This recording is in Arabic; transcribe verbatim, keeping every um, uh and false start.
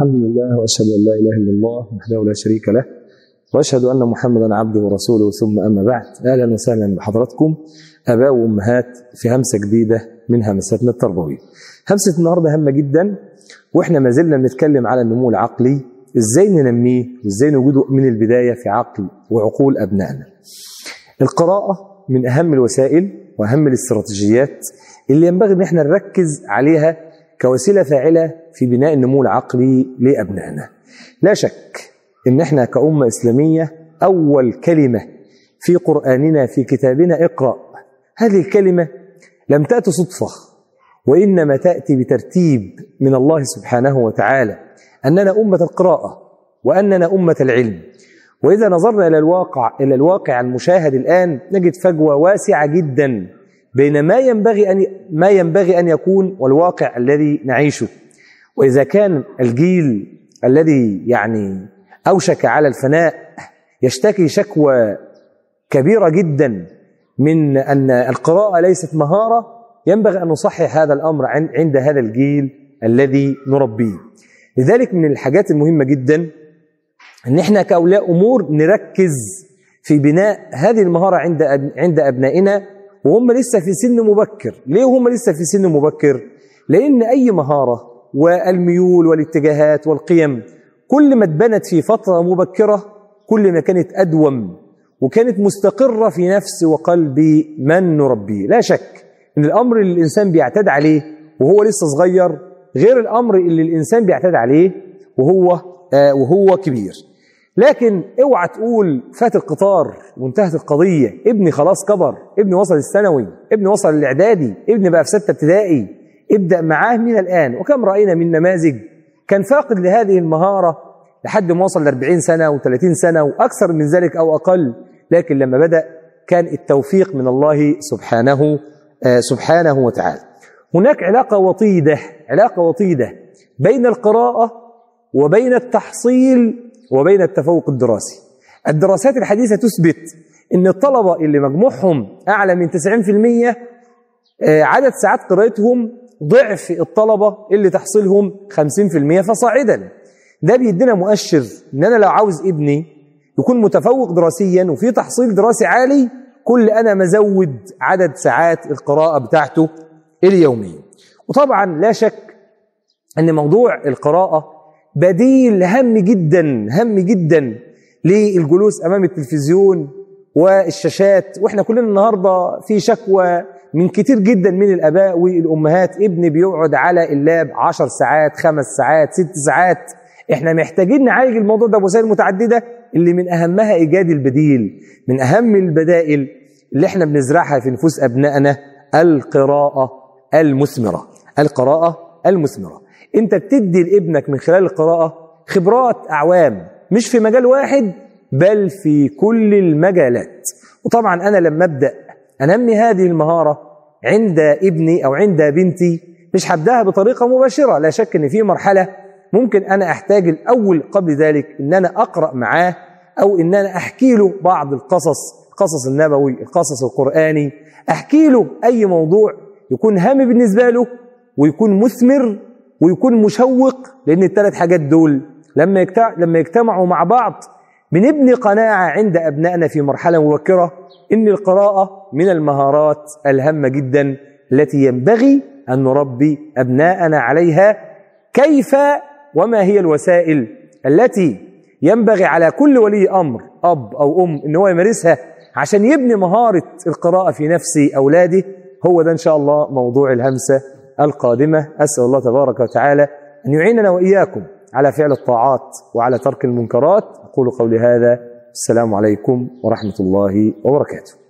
الحمد لله وأشهد أن لا إله إلا الله وحده لا شريك له وأشهد أن محمدا عبده ورسوله، ثم أما بعد. أهلا وسهلا بحضراتكم آباء وأمهات في همسة جديدة من همساتنا التربوية. همسة النهاردة هامة جدا، وإحنا ما زلنا بنتكلم على النمو العقلي، إزاي ننميه وإزاي نوجده من البداية في عقل وعقول أبنائنا. القراءة من أهم الوسائل وأهم الاستراتيجيات اللي ينبغي أن احنا نركز عليها كوسيلة فاعلة في بناء النمو العقلي لأبنائنا. لا شك أن احنا كأمة إسلامية أول كلمة في قرآننا في كتابنا اقرأ، هذه الكلمة لم تأتي صدفة، وإنما تأتي بترتيب من الله سبحانه وتعالى أننا أمة القراءة وأننا أمة العلم. وإذا نظرنا إلى الواقع إلى الواقع المشاهد الآن نجد فجوة واسعة جدا بين ما ينبغي أن ما ينبغي أن يكون والواقع الذي نعيشه. وإذا كان الجيل الذي يعني أوشك على الفناء يشتكي شكوى كبيرة جدا من أن القراءة ليست مهارة، ينبغي أن نصحح هذا الأمر عند هذا الجيل الذي نربيه. لذلك من الحاجات المهمة جدا أن احنا كأولياء أمور نركز في بناء هذه المهارة عند عند أبنائنا وهم لسه في سن مبكر. ليه هم لسه في سن مبكر؟ لأن أي مهارة والميول والاتجاهات والقيم كل ما اتبنت في فترة مبكرة كل ما كانت أدوم وكانت مستقرة في نفس وقلب من نربيه. لا شك أن الأمر اللي الإنسان بيعتاد عليه وهو لسه صغير غير الأمر اللي الإنسان بيعتاد عليه وهو آه وهو كبير. لكن اوعى تقول فات القطار وانتهت القضية، ابني خلاص كبر، ابني وصل الثانوي، ابني وصل الاعدادي، ابني بقى في ستة ابتدائي، ابدأ معاه من الآن. وكم رأينا من نماذج كان فاقد لهذه المهارة لحد ما وصل لأربعين سنة وثلاثين سنة وأكثر من ذلك أو أقل، لكن لما بدأ كان التوفيق من الله سبحانه آه سبحانه وتعالى. هناك علاقة وطيدة علاقة وطيدة بين القراءة وبين التحصيل وبين التفوق الدراسي. الدراسات الحديثة تثبت أن الطلبة اللي مجموعهم أعلى من تسعين بالمئة عدد ساعات قراءتهم ضعف الطلبة اللي تحصيلهم خمسين بالمئة فصاعدا. ده بيدينا مؤشر أن أنا لو عاوز ابني يكون متفوق دراسيا وفي تحصيل دراسي عالي كل أنا مزود عدد ساعات القراءة بتاعته اليومية. وطبعا لا شك أن موضوع القراءة بديل هام جدا هام جدا للجلوس أمام التلفزيون والشاشات. وإحنا كلنا النهاردة في شكوى من كتير جدا من الآباء والأمهات، ابني بيقعد على اللاب عشر ساعات خمس ساعات ست ساعات. إحنا محتاجين نعالج الموضوع ده بوسائل متعددة اللي من أهمها إيجاد البديل. من أهم البدائل اللي إحنا بنزرعها في نفوس أبنائنا القراءة المثمرة. القراءة المثمرة انت بتدي لابنك من خلال القراءة خبرات أعوام، مش في مجال واحد بل في كل المجالات. وطبعا أنا لما أبدأ أنمي هذه المهارة عند ابني أو عند بنتي مش هبدأها بطريقة مباشرة. لا شك أن في مرحلة ممكن أنا أحتاج الأول قبل ذلك أن أنا أقرأ معاه أو أن أنا أحكي له بعض القصص، القصص النبوي، القصص القرآني، أحكي له أي موضوع يكون هام بالنسبة له ويكون مثمر ويكون مشوق، لأن الثلاث حاجات دول لما لما يجتمعوا مع بعض بنبني قناعة عند أبنائنا في مرحلة مبكرة إن القراءة من المهارات الهامة جدا التي ينبغي أن نربي أبنائنا عليها. كيف وما هي الوسائل التي ينبغي على كل ولي أمر أب أو أم إن هو يمارسها عشان يبني مهارة القراءة في نفس أولاده؟ هو ده إن شاء الله موضوع الهمسة القادمة. أسأل الله تبارك وتعالى أن يعيننا وإياكم على فعل الطاعات وعلى ترك المنكرات. أقول قولي هذا، السلام عليكم ورحمة الله وبركاته.